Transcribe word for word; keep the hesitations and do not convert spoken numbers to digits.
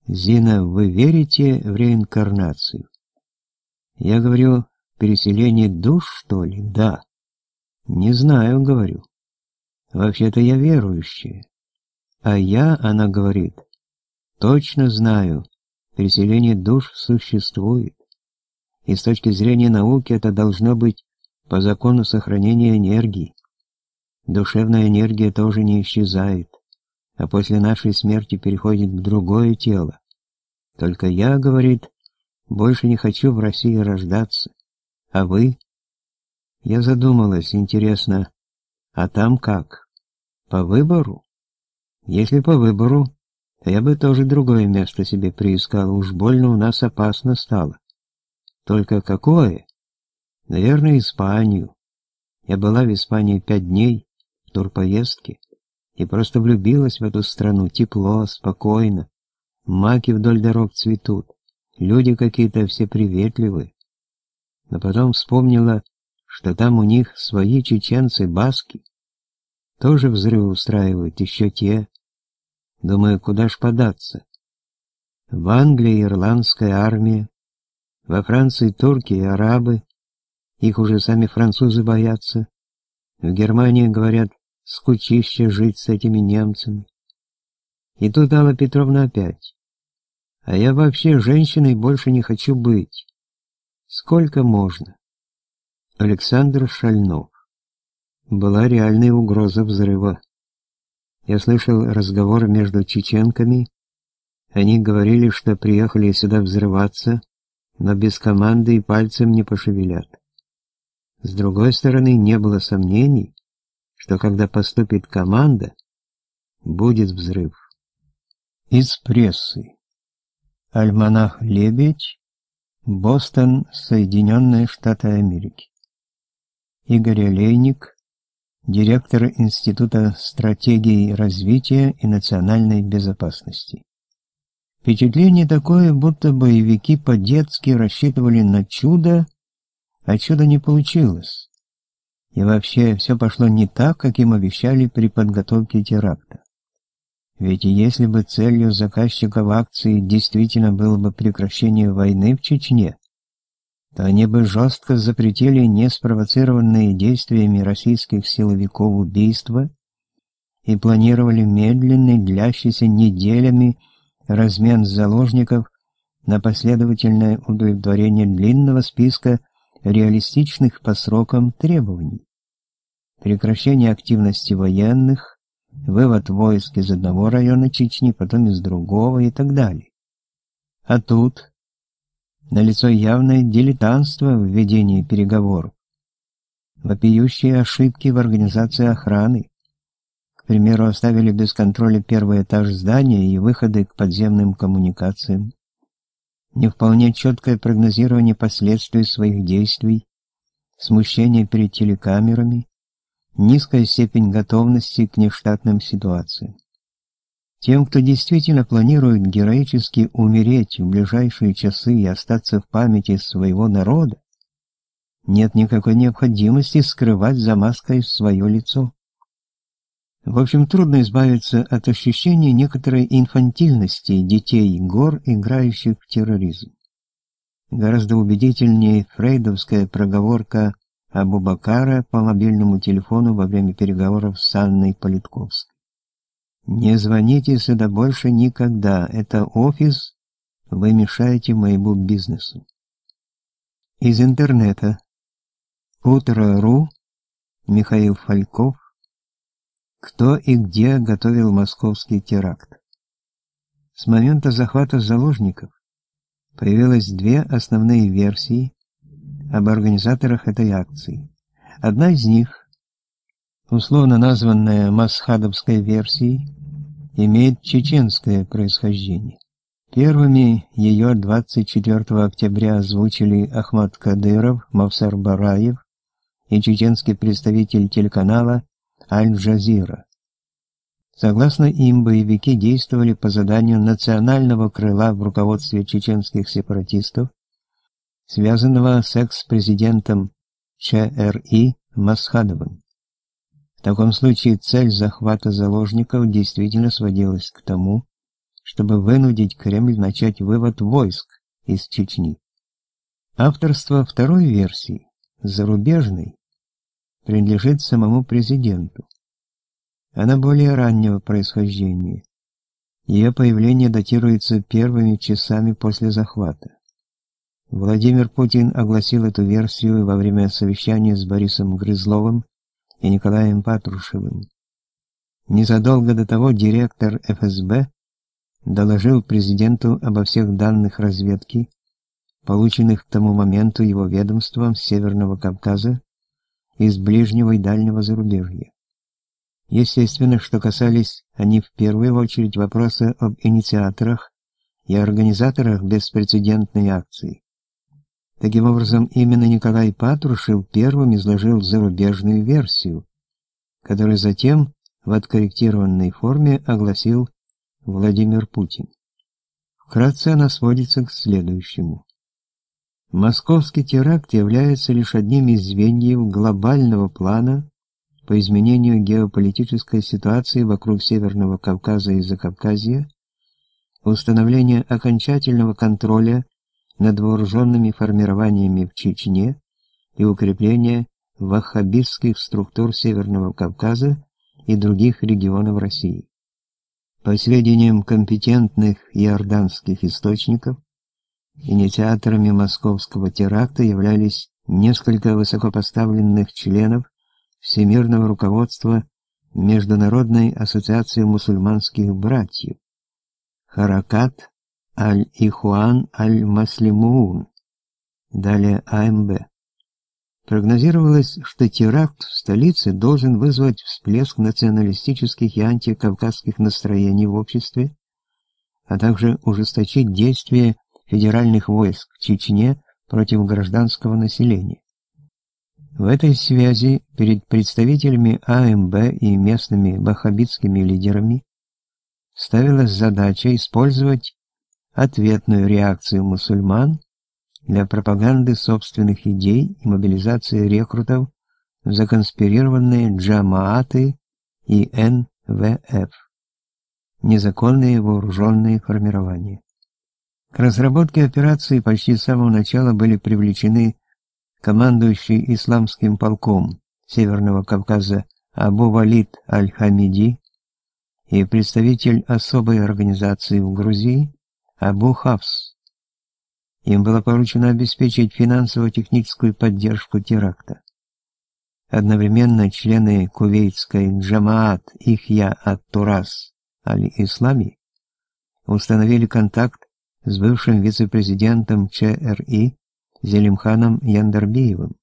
Зина, вы верите в реинкарнацию? Я говорю, переселение душ, что ли? Да. Не знаю, говорю. Вообще-то я верующая. А я, она говорит, точно знаю, переселение душ существует. И с точки зрения науки это должно быть по закону сохранения энергии. Душевная энергия тоже не исчезает, а после нашей смерти переходит в другое тело. Только я, говорит, больше не хочу в России рождаться. А вы? Я задумалась, интересно, а там как? По выбору? Если по выбору, то я бы тоже другое место себе приискала, уж больно у нас опасно стало. Только какое? Наверное, Испанию. Я была в Испании пять дней в турпоездке и просто влюбилась в эту страну. Тепло, спокойно, маки вдоль дорог цветут, люди какие-то все приветливые. Но потом вспомнила, что там у них свои чеченцы, баски, тоже взрывы устраивают, еще те. Думаю, куда ж податься? В Англии ирландская армия, во Франции турки и арабы, их уже сами французы боятся. В Германии, говорят, скучище жить с этими немцами. И тут Алла Петровна опять. А я вообще женщиной больше не хочу быть. Сколько можно? Александр Шальнов. Была реальная угроза взрыва. Я слышал разговор между чеченками. Они говорили, что приехали сюда взрываться, но без команды и пальцем не пошевелят. С другой стороны, не было сомнений, что когда поступит команда, будет взрыв. Из прессы. Альманах «Лебедь», Бостон, Соединенные Штаты Америки. Игорь Олейник, директор Института стратегии развития и национальной безопасности. Впечатление такое, будто боевики по-детски рассчитывали на чудо, а чуда не получилось. И вообще все пошло не так, как им обещали при подготовке теракта. Ведь если бы целью заказчиков акции действительно было бы прекращение войны в Чечне, то они бы жестко запретили неспровоцированные действиями российских силовиков убийства и планировали медленный, длящийся неделями размен заложников на последовательное удовлетворение длинного списка реалистичных по срокам требований. Прекращение активности военных, вывод войск из одного района Чечни, потом из другого и так далее. А тут налицо явное дилетантство в ведении переговоров, вопиющие ошибки в организации охраны. К примеру, оставили без контроля первый этаж здания и выходы к подземным коммуникациям. Не вполне четкое прогнозирование последствий своих действий, смущение перед телекамерами, низкая степень готовности к нештатным ситуациям. Тем, кто действительно планирует героически умереть в ближайшие часы и остаться в памяти своего народа, нет никакой необходимости скрывать за маской свое лицо. В общем, трудно избавиться от ощущения некоторой инфантильности детей гор, играющих в терроризм. Гораздо убедительнее фрейдовская проговорка Абу-Бакара по мобильному телефону во время переговоров с Анной Политковской. «Не звоните сюда больше никогда, это офис, вы мешаете моему бизнесу». Из интернета. Утро.ру, Михаил Фальков. Кто и где готовил московский теракт? С момента захвата заложников появилось две основные версии об организаторах этой акции. Одна из них, условно названная Масхадовской версией, имеет чеченское происхождение. Первыми ее двадцать четвёртого октября озвучили Ахмад Кадыров, Мавсар Бараев и чеченский представитель телеканала Аль-Джазира. Согласно им, боевики действовали по заданию национального крыла в руководстве чеченских сепаратистов, связанного с экс-президентом ЧРИ Масхадовым. В таком случае цель захвата заложников действительно сводилась к тому, чтобы вынудить Кремль начать вывод войск из Чечни. Авторство второй версии, зарубежной, принадлежит самому президенту. Она более раннего происхождения. Ее появление датируется первыми часами после захвата. Владимир Путин огласил эту версию во время совещания с Борисом Грызловым и Николаем Патрушевым. Незадолго до того директор эф эс бэ доложил президенту обо всех данных разведки, полученных к тому моменту его ведомством с Северного Кавказа и с ближнего и дальнего зарубежья. Естественно, что касались они в первую очередь вопроса об инициаторах и организаторах беспрецедентной акции. Таким образом, именно Николай Патрушев первым изложил зарубежную версию, которую затем в откорректированной форме огласил Владимир Путин. Вкратце она сводится к следующему. Московский теракт является лишь одним из звеньев глобального плана по изменению геополитической ситуации вокруг Северного Кавказа и Закавказья, установления окончательного контроля над вооруженными формированиями в Чечне и укрепления ваххабистских структур Северного Кавказа и других регионов России. По сведениям компетентных иорданских источников, инициаторами московского теракта являлись несколько высокопоставленных членов Всемирного руководства Международной ассоциации мусульманских братьев, Харакат Аль-Ихуан Аль-Маслимуун, далее а эм бэ. Прогнозировалось, что теракт в столице должен вызвать всплеск националистических и антикавказских настроений в обществе, а также ужесточить действия федеральных войск в Чечне против гражданского населения. В этой связи перед представителями а эм бэ и местными ваххабитскими лидерами ставилась задача использовать ответную реакцию мусульман для пропаганды собственных идей и мобилизации рекрутов в законспирированные джамааты и эн вэ эф, незаконные вооруженные формирования. К разработке операции почти с самого начала были привлечены командующий исламским полком Северного Кавказа Абу-Валид Аль-Хамиди и представитель особой организации в Грузии Абу Хафс. Им было поручено обеспечить финансово-техническую поддержку теракта. Одновременно члены кувейтской Джамаат Ихья ат-Турас Аль-Ислами установили контакт с бывшим вице-президентом ЧРИ Зелимханом Яндарбиевым.